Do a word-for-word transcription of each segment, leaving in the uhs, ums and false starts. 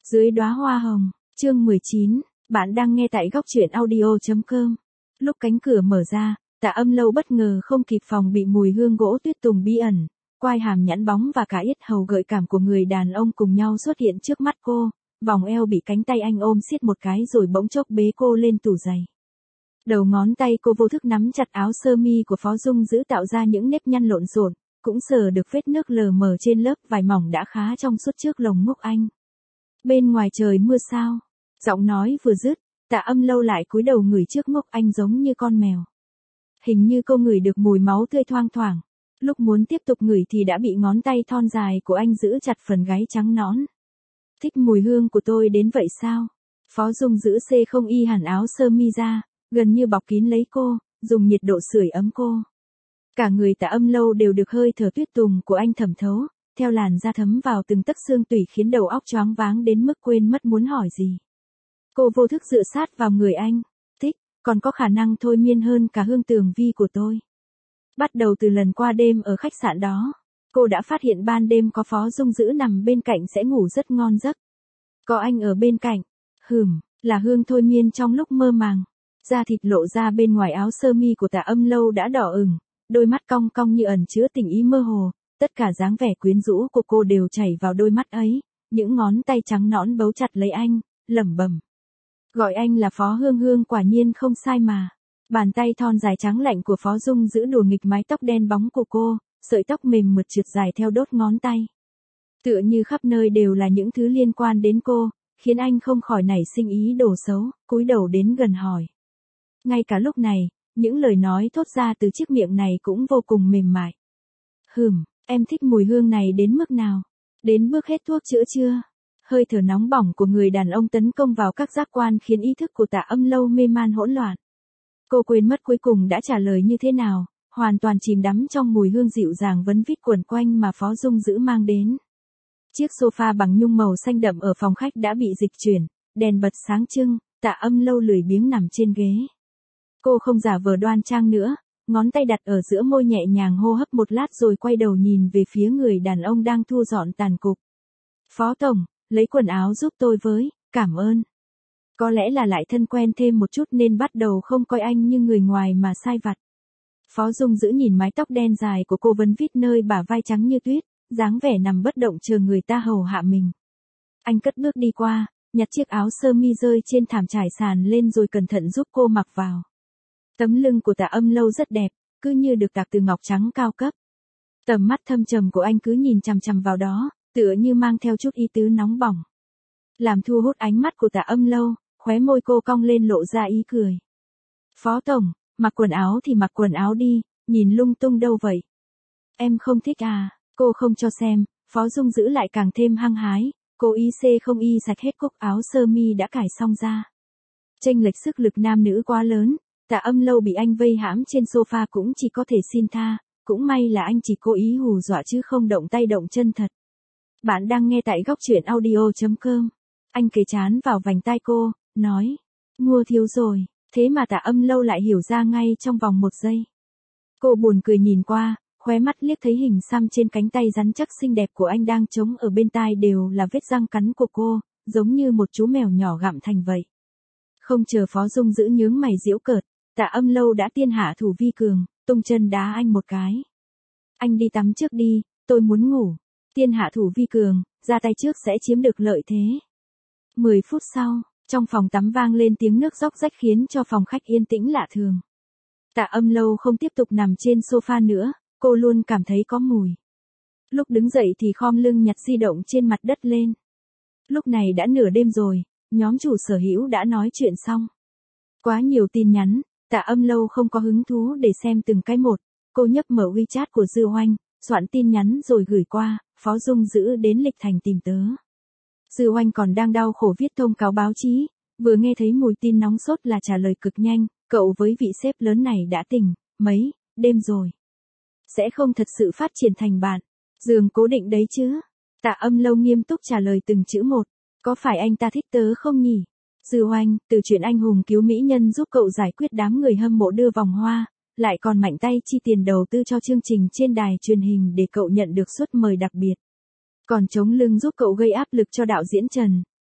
Dưới đóa hoa hồng, chương mười chín, bạn đang nghe tại góc truyện audio chấm com. Lúc cánh cửa mở ra, Tạ Âm Lâu bất ngờ không kịp phòng bị mùi hương gỗ tuyết tùng bí ẩn, quai hàm nhẵn bóng và cả yết hầu gợi cảm của người đàn ông cùng nhau xuất hiện trước mắt cô, vòng eo bị cánh tay anh ôm siết một cái rồi bỗng chốc bế cô lên tủ giày. Đầu ngón tay cô vô thức nắm chặt áo sơ mi của Phó Dung Dữ tạo ra những nếp nhăn lộn xộn, cũng sờ được vết nước lờ mờ trên lớp vải mỏng đã khá trong suốt trước lồng ngực anh. Bên ngoài trời mưa sao? Giọng nói vừa dứt, Tạ Âm Lâu lại cúi đầu ngửi trước ngực anh giống như con mèo. Hình như cô ngửi được mùi máu tươi thoang thoảng. Lúc muốn tiếp tục ngửi thì đã bị ngón tay thon dài của anh giữ chặt phần gáy trắng nõn. Thích mùi hương của tôi đến vậy sao? Phó Dung Dữ xê không y hẳn áo sơ mi ra, gần như bọc kín lấy cô, dùng nhiệt độ sưởi ấm cô. Cả người Tạ Âm Lâu đều được hơi thở tuyết tùng của anh thẩm thấu, theo làn da thấm vào từng tấc xương tủy khiến đầu óc choáng váng đến mức quên mất muốn hỏi gì. Cô vô thức dựa sát vào người anh. Thích, còn có khả năng thôi miên hơn cả hương tường vi của tôi. Bắt đầu từ lần qua đêm ở khách sạn đó, cô đã phát hiện ban đêm có Phó Dung Dữ nằm bên cạnh sẽ ngủ rất ngon giấc. Có anh ở bên cạnh, hừm, là hương thôi miên trong lúc mơ màng. Da thịt lộ ra bên ngoài áo sơ mi của Tạ Âm Lâu đã đỏ ửng, đôi mắt cong cong như ẩn chứa tình ý mơ hồ, tất cả dáng vẻ quyến rũ của cô đều chảy vào đôi mắt ấy, những ngón tay trắng nõn bấu chặt lấy anh, lẩm bẩm. Gọi anh là Phó Hương Hương quả nhiên không sai mà. Bàn tay thon dài trắng lạnh của Phó Dung Dữ đùa nghịch mái tóc đen bóng của cô, sợi tóc mềm mượt trượt dài theo đốt ngón tay. Tựa như khắp nơi đều là những thứ liên quan đến cô, khiến anh không khỏi nảy sinh ý đồ xấu, cúi đầu đến gần hỏi. Ngay cả lúc này, những lời nói thốt ra từ chiếc miệng này cũng vô cùng mềm mại. Hừm, em thích mùi hương này đến mức nào? Đến bước hết thuốc chữa chưa? Hơi thở nóng bỏng của người đàn ông tấn công vào các giác quan khiến ý thức của Tạ Âm Lâu mê man hỗn loạn. Cô quên mất cuối cùng đã trả lời như thế nào, hoàn toàn chìm đắm trong mùi hương dịu dàng vấn vít quẩn quanh mà Phó Dung Dữ mang đến. Chiếc sofa bằng nhung màu xanh đậm ở phòng khách đã bị dịch chuyển, đèn bật sáng trưng, Tạ Âm Lâu lười biếng nằm trên ghế. Cô không giả vờ đoan trang nữa, ngón tay đặt ở giữa môi nhẹ nhàng hô hấp một lát rồi quay đầu nhìn về phía người đàn ông đang thu dọn tàn cục. Phó Tổng, lấy quần áo giúp tôi với, cảm ơn. Có lẽ là lại thân quen thêm một chút nên bắt đầu không coi anh như người ngoài mà sai vặt. Phó Dung Dữ nhìn mái tóc đen dài của cô vấn vít nơi bả vai trắng như tuyết, dáng vẻ nằm bất động chờ người ta hầu hạ mình. Anh cất bước đi qua, nhặt chiếc áo sơ mi rơi trên thảm trải sàn lên rồi cẩn thận giúp cô mặc vào. Tấm lưng của Tạ Âm Lâu rất đẹp, cứ như được tạc từ ngọc trắng cao cấp. Tầm mắt thâm trầm của anh cứ nhìn chằm chằm vào đó, tựa như mang theo chút ý tứ nóng bỏng. Làm thu hút ánh mắt của Tạ Âm Lâu, khóe môi cô cong lên lộ ra ý cười. Phó Tổng, mặc quần áo thì mặc quần áo đi, nhìn lung tung đâu vậy? Em không thích à, cô không cho xem, Phó Dung Dữ lại càng thêm hăng hái, cô y xê không y sạch hết cúc áo sơ mi đã cài xong ra. Chênh lệch sức lực nam nữ quá lớn, Tạ Âm Lâu bị anh vây hãm trên sofa cũng chỉ có thể xin tha, cũng may là anh chỉ cố ý hù dọa chứ không động tay động chân thật. Bạn đang nghe tại góc truyện audio chấm com. Anh kề trán vào vành tai cô, nói, mua thiếu rồi, thế mà Tạ Âm Lâu lại hiểu ra ngay trong vòng một giây. Cô buồn cười nhìn qua, khóe mắt liếc thấy hình xăm trên cánh tay rắn chắc xinh đẹp của anh đang trống ở bên tai đều là vết răng cắn của cô, giống như một chú mèo nhỏ gặm thành vậy. Không chờ Phó Dung Dữ nhướng mày giễu cợt, Tạ Âm Lâu đã tiên hạ thủ vi cường, tung chân đá anh một cái. Anh đi tắm trước đi, tôi muốn ngủ. Tiên hạ thủ vi cường, ra tay trước sẽ chiếm được lợi thế. Mười phút sau, trong phòng tắm vang lên tiếng nước róc rách khiến cho phòng khách yên tĩnh lạ thường. Tạ Âm Lâu không tiếp tục nằm trên sofa nữa, cô luôn cảm thấy có mùi. Lúc đứng dậy thì khom lưng nhặt di động trên mặt đất lên. Lúc này đã nửa đêm rồi, nhóm chủ sở hữu đã nói chuyện xong. Quá nhiều tin nhắn, Tạ Âm Lâu không có hứng thú để xem từng cái một, cô nhấp mở WeChat của Dư Oanh, soạn tin nhắn rồi gửi qua, Phó Dung Dữ đến Lịch Thành tìm tớ. Dư Oanh còn đang đau khổ viết thông cáo báo chí, vừa nghe thấy mùi tin nóng sốt là trả lời cực nhanh, cậu với vị sếp lớn này đã tỉnh, mấy, đêm rồi. Sẽ không thật sự phát triển thành bạn, giường cố định đấy chứ. Tạ Âm Lâu nghiêm túc trả lời từng chữ một, có phải anh ta thích tớ không nhỉ? Dư Oanh, từ chuyện anh hùng cứu mỹ nhân giúp cậu giải quyết đám người hâm mộ đưa vòng hoa, lại còn mạnh tay chi tiền đầu tư cho chương trình trên đài truyền hình để cậu nhận được suất mời đặc biệt. Còn chống lưng giúp cậu gây áp lực cho đạo diễn Trần,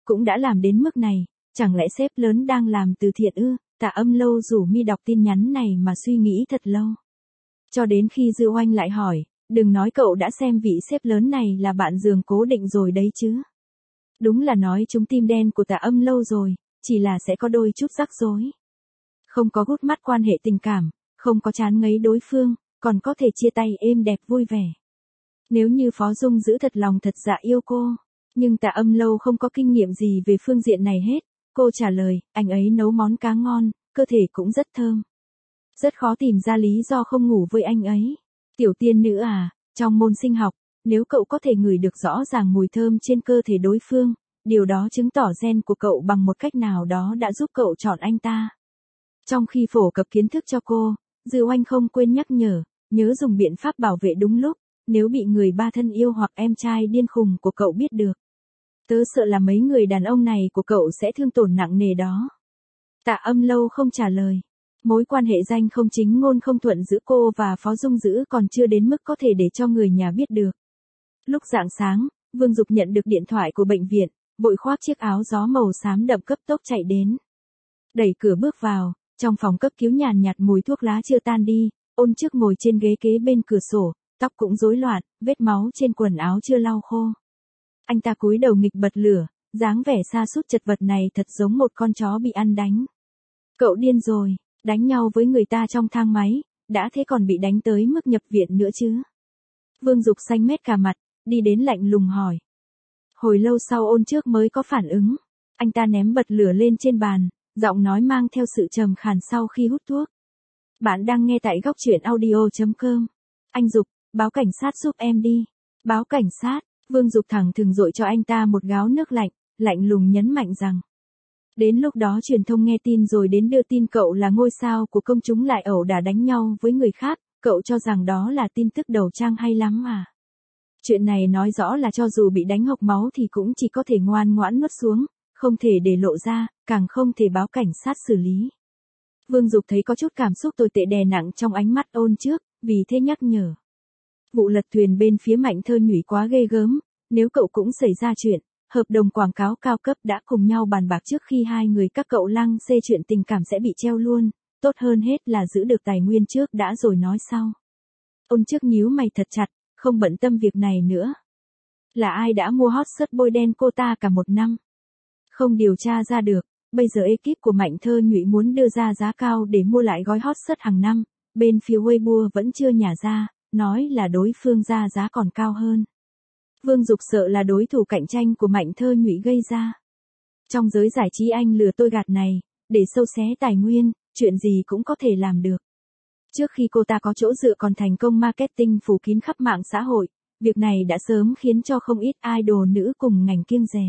cũng đã làm đến mức này, chẳng lẽ sếp lớn đang làm từ thiện ư? Tạ Âm Lâu rủ mi đọc tin nhắn này mà suy nghĩ thật lâu. Cho đến khi Dư Oanh lại hỏi, đừng nói cậu đã xem vị sếp lớn này là bạn giường cố định rồi đấy chứ. Đúng là nói trúng tim đen của Tạ Âm Lâu rồi, chỉ là sẽ có đôi chút rắc rối. Không có gút mắt quan hệ tình cảm, không có chán ngấy đối phương, còn có thể chia tay êm đẹp vui vẻ. Nếu như Phó Dung giữ thật lòng thật dạ yêu cô, nhưng Tạ Âm Lâu không có kinh nghiệm gì về phương diện này hết. Cô trả lời, anh ấy nấu món cá ngon, cơ thể cũng rất thơm. Rất khó tìm ra lý do không ngủ với anh ấy. Tiểu tiên nữ à, trong môn sinh học, nếu cậu có thể ngửi được rõ ràng mùi thơm trên cơ thể đối phương, điều đó chứng tỏ gen của cậu bằng một cách nào đó đã giúp cậu chọn anh ta. Trong khi phổ cập kiến thức cho cô, Dư Oanh không quên nhắc nhở, nhớ dùng biện pháp bảo vệ đúng lúc, nếu bị người ba thân yêu hoặc em trai điên khùng của cậu biết được. Tớ sợ là mấy người đàn ông này của cậu sẽ thương tổn nặng nề đó. Tạ Âm Lâu không trả lời. Mối quan hệ danh không chính ngôn không thuận giữa cô và Phó Dung Dữ còn chưa đến mức có thể để cho người nhà biết được. Lúc rạng sáng, Vương Dục nhận được điện thoại của bệnh viện, vội khoác chiếc áo gió màu xám đậm cấp tốc chạy đến. Đẩy cửa bước vào, trong phòng cấp cứu nhàn nhạt mùi thuốc lá chưa tan đi, Ôn Trước ngồi trên ghế kế bên cửa sổ, tóc cũng rối loạn, vết máu trên quần áo chưa lau khô. Anh ta cúi đầu nghịch bật lửa, dáng vẻ sa sút chật vật này thật giống một con chó bị ăn đánh. Cậu điên rồi, đánh nhau với người ta trong thang máy, đã thế còn bị đánh tới mức nhập viện nữa chứ. Vương Dục xanh mét cả mặt, đi đến lạnh lùng hỏi. Hồi lâu sau Ôn Trước mới có phản ứng, anh ta ném bật lửa lên trên bàn, giọng nói mang theo sự trầm khàn sau khi hút thuốc. Bạn đang nghe tại góc truyện audio chấm com. Anh Dục, báo cảnh sát giúp em đi. Báo cảnh sát. Vương Dục thẳng thừng dội cho anh ta một gáo nước lạnh, lạnh lùng nhấn mạnh rằng. Đến lúc đó truyền thông nghe tin rồi đến đưa tin cậu là ngôi sao của công chúng lại ẩu đả đánh nhau với người khác, cậu cho rằng đó là tin tức đầu trang hay lắm à. Chuyện này nói rõ là cho dù bị đánh hộc máu thì cũng chỉ có thể ngoan ngoãn nuốt xuống, không thể để lộ ra, càng không thể báo cảnh sát xử lý. Vương Dục thấy có chút cảm xúc tồi tệ đè nặng trong ánh mắt Ôn Trước, vì thế nhắc nhở. Vụ lật thuyền bên phía Mạnh Thơ Nhụy quá ghê gớm, nếu cậu cũng xảy ra chuyện, hợp đồng quảng cáo cao cấp đã cùng nhau bàn bạc trước khi hai người các cậu lăng xê chuyện tình cảm sẽ bị treo luôn, tốt hơn hết là giữ được tài nguyên trước đã rồi nói sau. Ôn Trước nhíu mày thật chặt, không bận tâm việc này nữa. Là ai đã mua hot search bôi đen cô ta cả một năm? Không điều tra ra được, bây giờ ekip của Mạnh Thơ Nhụy muốn đưa ra giá cao để mua lại gói hot search hàng năm, bên phía Weibo vẫn chưa nhả ra, nói là đối phương ra giá còn cao hơn. Vương Dục sợ là đối thủ cạnh tranh của Mạnh Thơ Nhụy gây ra. Trong giới giải trí anh lừa tôi gạt này, để sâu xé tài nguyên, chuyện gì cũng có thể làm được. Trước khi cô ta có chỗ dựa còn thành công marketing phủ kín khắp mạng xã hội, việc này đã sớm khiến cho không ít idol nữ cùng ngành kiêng dè.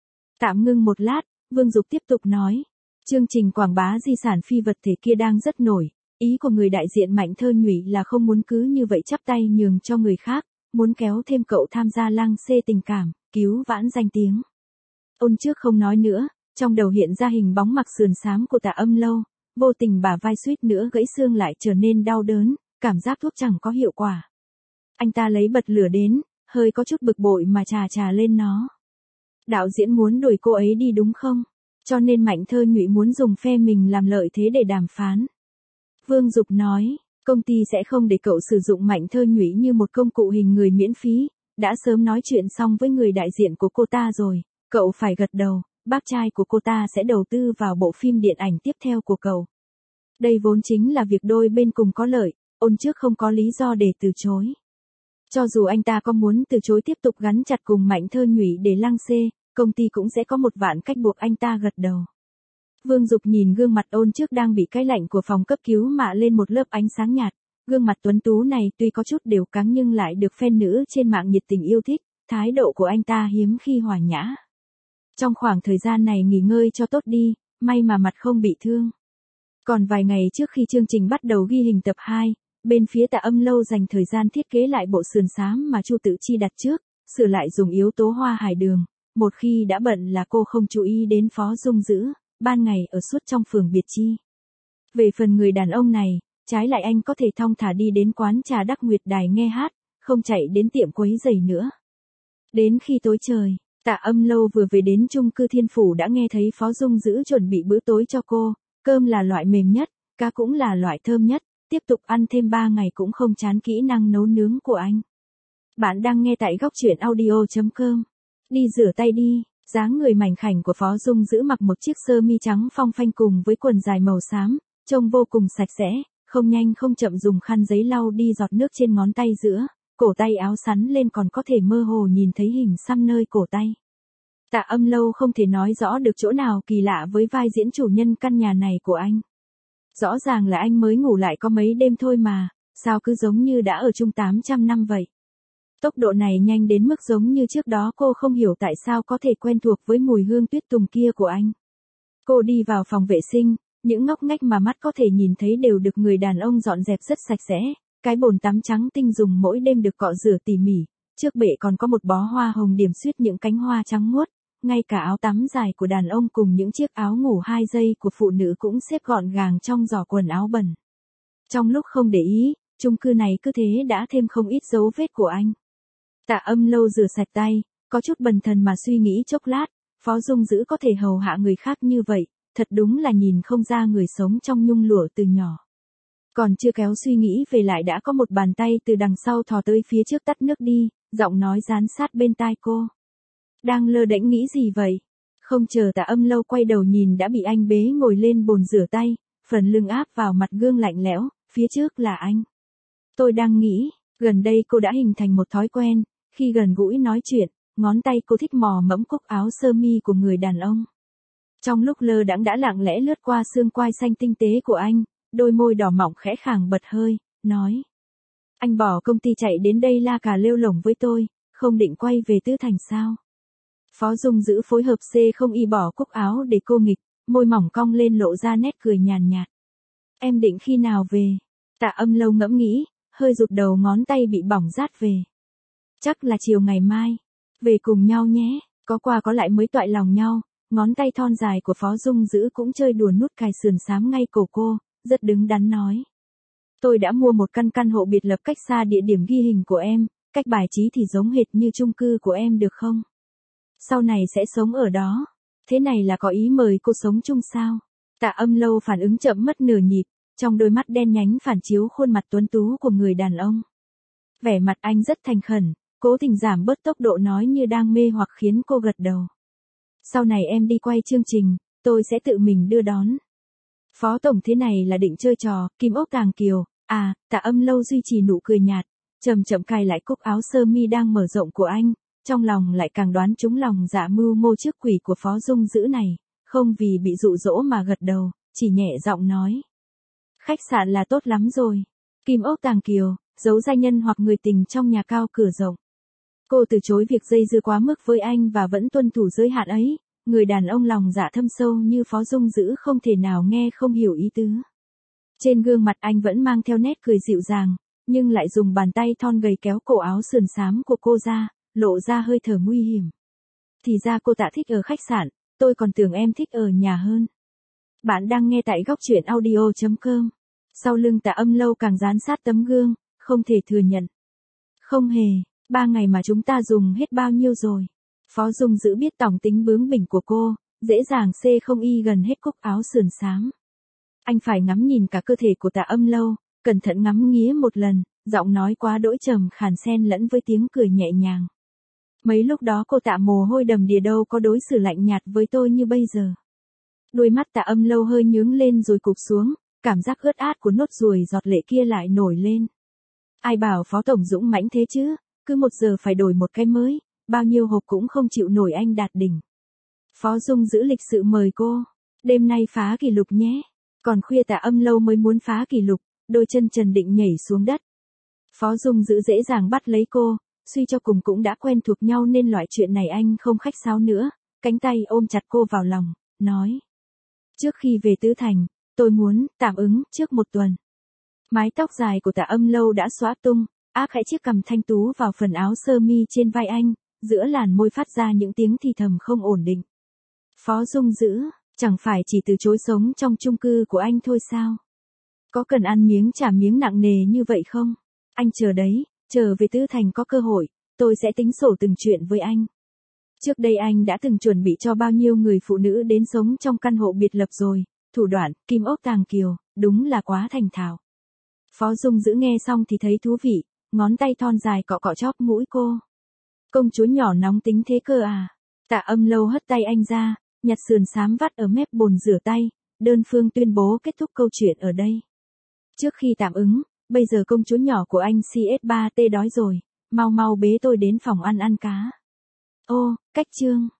Tạm ngưng một lát, Vương Dục tiếp tục nói, chương trình quảng bá di sản phi vật thể kia đang rất nổi, ý của người đại diện Mạnh Thơ Nhụy là không muốn cứ như vậy chắp tay nhường cho người khác, muốn kéo thêm cậu tham gia lăng xê tình cảm, cứu vãn danh tiếng. Ôn Trước không nói nữa, trong đầu hiện ra hình bóng mặc sườn xám của Tạ Âm Lâu, vô tình bả vai suýt nữa gãy xương lại trở nên đau đớn, cảm giác thuốc chẳng có hiệu quả. Anh ta lấy bật lửa đến, hơi có chút bực bội mà chà chà lên nó. Đạo diễn muốn đuổi cô ấy đi đúng không? Cho nên Mạnh Thơ Nhụy muốn dùng phe mình làm lợi thế để đàm phán. Vương Dục nói, công ty sẽ không để cậu sử dụng Mạnh Thơ Nhụy như một công cụ hình người miễn phí, đã sớm nói chuyện xong với người đại diện của cô ta rồi, cậu phải gật đầu, bác trai của cô ta sẽ đầu tư vào bộ phim điện ảnh tiếp theo của cậu. Đây vốn chính là việc đôi bên cùng có lợi, Ôn Trước không có lý do để từ chối. Cho dù anh ta có muốn từ chối tiếp tục gắn chặt cùng Mạnh Thơ Nhụy để lăng xê, công ty cũng sẽ có một vạn cách buộc anh ta gật đầu. Vương Dục nhìn gương mặt Ôn Trước đang bị cái lạnh của phòng cấp cứu mạ lên một lớp ánh sáng nhạt, gương mặt tuấn tú này tuy có chút đều căng nhưng lại được fan nữ trên mạng nhiệt tình yêu thích, thái độ của anh ta hiếm khi hòa nhã. Trong khoảng thời gian này nghỉ ngơi cho tốt đi, may mà mặt không bị thương. Còn vài ngày trước khi chương trình bắt đầu ghi hình tập hai, bên phía Tạ Âm Lâu dành thời gian thiết kế lại bộ sườn xám mà Chu Tự Chi đặt trước, sửa lại dùng yếu tố hoa hải đường, một khi đã bận là cô không chú ý đến Phó Dung Dữ, ban ngày ở suốt trong phường Biệt Chi. Về phần người đàn ông này, trái lại anh có thể thong thả đi đến quán trà Đắc Nguyệt Đài nghe hát, không chạy đến tiệm quấy giày nữa. Đến khi tối trời, Tạ Âm Lâu vừa về đến chung cư Thiên Phủ đã nghe thấy Phó Dung Dữ chuẩn bị bữa tối cho cô, cơm là loại mềm nhất, cá cũng là loại thơm nhất, tiếp tục ăn thêm ba ngày cũng không chán kỹ năng nấu nướng của anh. Bạn đang nghe tại góc truyện audio.com. Đi rửa tay đi. Dáng người mảnh khảnh của Phó Dung Dữ mặc một chiếc sơ mi trắng phong phanh cùng với quần dài màu xám, trông vô cùng sạch sẽ, không nhanh không chậm dùng khăn giấy lau đi giọt nước trên ngón tay giữa, cổ tay áo sắn lên còn có thể mơ hồ nhìn thấy hình xăm nơi cổ tay. Tạ Âm Lâu không thể nói rõ được chỗ nào kỳ lạ với vai diễn chủ nhân căn nhà này của anh. Rõ ràng là anh mới ngủ lại có mấy đêm thôi mà, sao cứ giống như đã ở chung tám trăm năm vậy. Tốc độ này nhanh đến mức giống như trước đó cô không hiểu tại sao có thể quen thuộc với mùi hương tuyết tùng kia của anh. Cô đi vào phòng vệ sinh, những ngóc ngách mà mắt có thể nhìn thấy đều được người đàn ông dọn dẹp rất sạch sẽ, cái bồn tắm trắng tinh dùng mỗi đêm được cọ rửa tỉ mỉ, trước bệ còn có một bó hoa hồng điểm xuyết những cánh hoa trắng muốt, ngay cả áo tắm dài của đàn ông cùng những chiếc áo ngủ hai giây của phụ nữ cũng xếp gọn gàng trong giỏ quần áo bẩn. Trong lúc không để ý, chung cư này cứ thế đã thêm không ít dấu vết của anh. Tạ Âm Lâu rửa sạch tay, có chút bần thần mà suy nghĩ chốc lát, Phó Dung Dữ có thể hầu hạ người khác như vậy, thật đúng là nhìn không ra người sống trong nhung lụa từ nhỏ. Còn chưa kéo suy nghĩ về lại đã có một bàn tay từ đằng sau thò tới phía trước tắt nước đi, giọng nói dán sát bên tai cô. Đang lơ đễnh nghĩ gì vậy? Không chờ Tạ Âm Lâu quay đầu nhìn đã bị anh bế ngồi lên bồn rửa tay, phần lưng áp vào mặt gương lạnh lẽo, phía trước là anh. Tôi đang nghĩ, gần đây cô đã hình thành một thói quen, khi gần gũi nói chuyện, ngón tay cô thích mò mẫm cúc áo sơ mi của người đàn ông. Trong lúc lơ đãng đã lặng lẽ lướt qua xương quai xanh tinh tế của anh, đôi môi đỏ mọng khẽ khàng bật hơi, nói. Anh bỏ công ty chạy đến đây la cà lêu lổng với tôi, không định quay về Tứ Thành sao? Phó Dung Dữ phối hợp C không y bỏ cúc áo để cô nghịch, môi mỏng cong lên lộ ra nét cười nhàn nhạt. Em định khi nào về? Tạ Âm Lâu ngẫm nghĩ, hơi rụt đầu ngón tay bị bỏng rát về. Chắc là chiều ngày mai. Về cùng nhau nhé, có qua có lại mới toại lòng nhau, ngón tay thon dài của Phó Dung Dữ cũng chơi đùa nút cài sườn xám ngay cổ cô, rất đứng đắn nói. Tôi đã mua một căn căn hộ biệt lập cách xa địa điểm ghi hình của em, cách bài trí thì giống hệt như chung cư của em được không? Sau này sẽ sống ở đó. Thế này là có ý mời cô sống chung sao? Tạ Âm Lâu phản ứng chậm mất nửa nhịp, trong đôi mắt đen nhánh phản chiếu khuôn mặt tuấn tú của người đàn ông. Vẻ mặt anh rất thành khẩn, cố tình giảm bớt tốc độ nói như đang mê hoặc khiến cô gật đầu. Sau này em đi quay chương trình, tôi sẽ tự mình đưa đón. Phó tổng thế này là định chơi trò, kim ốc tàng kiều, à, Tạ Âm Lâu duy trì nụ cười nhạt, chậm chậm cài lại cúc áo sơ mi đang mở rộng của anh, trong lòng lại càng đoán trúng lòng dạ mưu mô trước quỷ của Phó Dung Dữ này, không vì bị dụ dỗ mà gật đầu, chỉ nhẹ giọng nói. Khách sạn là tốt lắm rồi. Kim ốc tàng kiều, giấu gia nhân hoặc người tình trong nhà cao cửa rộng. Cô từ chối việc dây dưa quá mức với anh và vẫn tuân thủ giới hạn ấy, người đàn ông lòng dạ thâm sâu như Phó Dung Dữ không thể nào nghe không hiểu ý tứ. Trên gương mặt anh vẫn mang theo nét cười dịu dàng, nhưng lại dùng bàn tay thon gầy kéo cổ áo sườn xám của cô ra, lộ ra hơi thở nguy hiểm. Thì ra cô Tạ thích ở khách sạn, tôi còn tưởng em thích ở nhà hơn. Bạn đang nghe tại góc truyện audio.com. Sau lưng Tạ Âm Lâu càng dán sát tấm gương, không thể thừa nhận. Không hề, ba ngày mà chúng ta dùng hết bao nhiêu rồi. Phó Dung Dữ biết tỏng tính bướng bỉnh của cô, dễ dàng C không y gần hết cúc áo sườn xám. Anh phải ngắm nhìn cả cơ thể của Tạ Âm Lâu, cẩn thận ngắm nghía một lần, giọng nói quá đỗi trầm khàn xen lẫn với tiếng cười nhẹ nhàng. Mấy lúc đó cô Tạ mồ hôi đầm đìa đâu có đối xử lạnh nhạt với tôi như bây giờ. Đôi mắt Tạ Âm Lâu hơi nhướng lên rồi cụp xuống, cảm giác ướt át của nốt ruồi giọt lệ kia lại nổi lên. Ai bảo Phó Tổng dũng mãnh thế chứ, cứ một giờ phải đổi một cái mới, bao nhiêu hộp cũng không chịu nổi anh đạt đỉnh. Phó Dung Dữ lịch sự mời cô, đêm nay phá kỷ lục nhé. Còn khuya Tạ Âm Lâu mới muốn phá kỷ lục, đôi chân trần định nhảy xuống đất. Phó Dung Dữ dễ dàng bắt lấy cô, suy cho cùng cũng đã quen thuộc nhau nên loại chuyện này anh không khách sáo nữa, cánh tay ôm chặt cô vào lòng, nói. Trước khi về Tứ Thành, tôi muốn tạm ứng trước một tuần. Mái tóc dài của Tạ Âm Lâu đã xõa tung, áp khẽ chiếc cằm thanh tú vào phần áo sơ mi trên vai anh, giữa làn môi phát ra những tiếng thì thầm không ổn định. Phó Dung Dữ, chẳng phải chỉ từ chối sống trong chung cư của anh thôi sao? Có cần ăn miếng trả miếng nặng nề như vậy không? Anh chờ đấy, chờ về Tứ Thành có cơ hội, tôi sẽ tính sổ từng chuyện với anh. Trước đây anh đã từng chuẩn bị cho bao nhiêu người phụ nữ đến sống trong căn hộ biệt lập rồi, thủ đoạn, kim ốc tàng kiều, đúng là quá thành thạo. Phó Dung Dữ nghe xong thì thấy thú vị, ngón tay thon dài cọ cọ chóp mũi cô. Công chúa nhỏ nóng tính thế cơ à? Tạ Âm Lâu hất tay anh ra, nhặt sườn xám vắt ở mép bồn rửa tay, đơn phương tuyên bố kết thúc câu chuyện ở đây. Trước khi tạm ứng, bây giờ công chúa nhỏ của anh C S ba T đói rồi, mau mau bế tôi đến phòng ăn ăn cá. Ô, cách chương.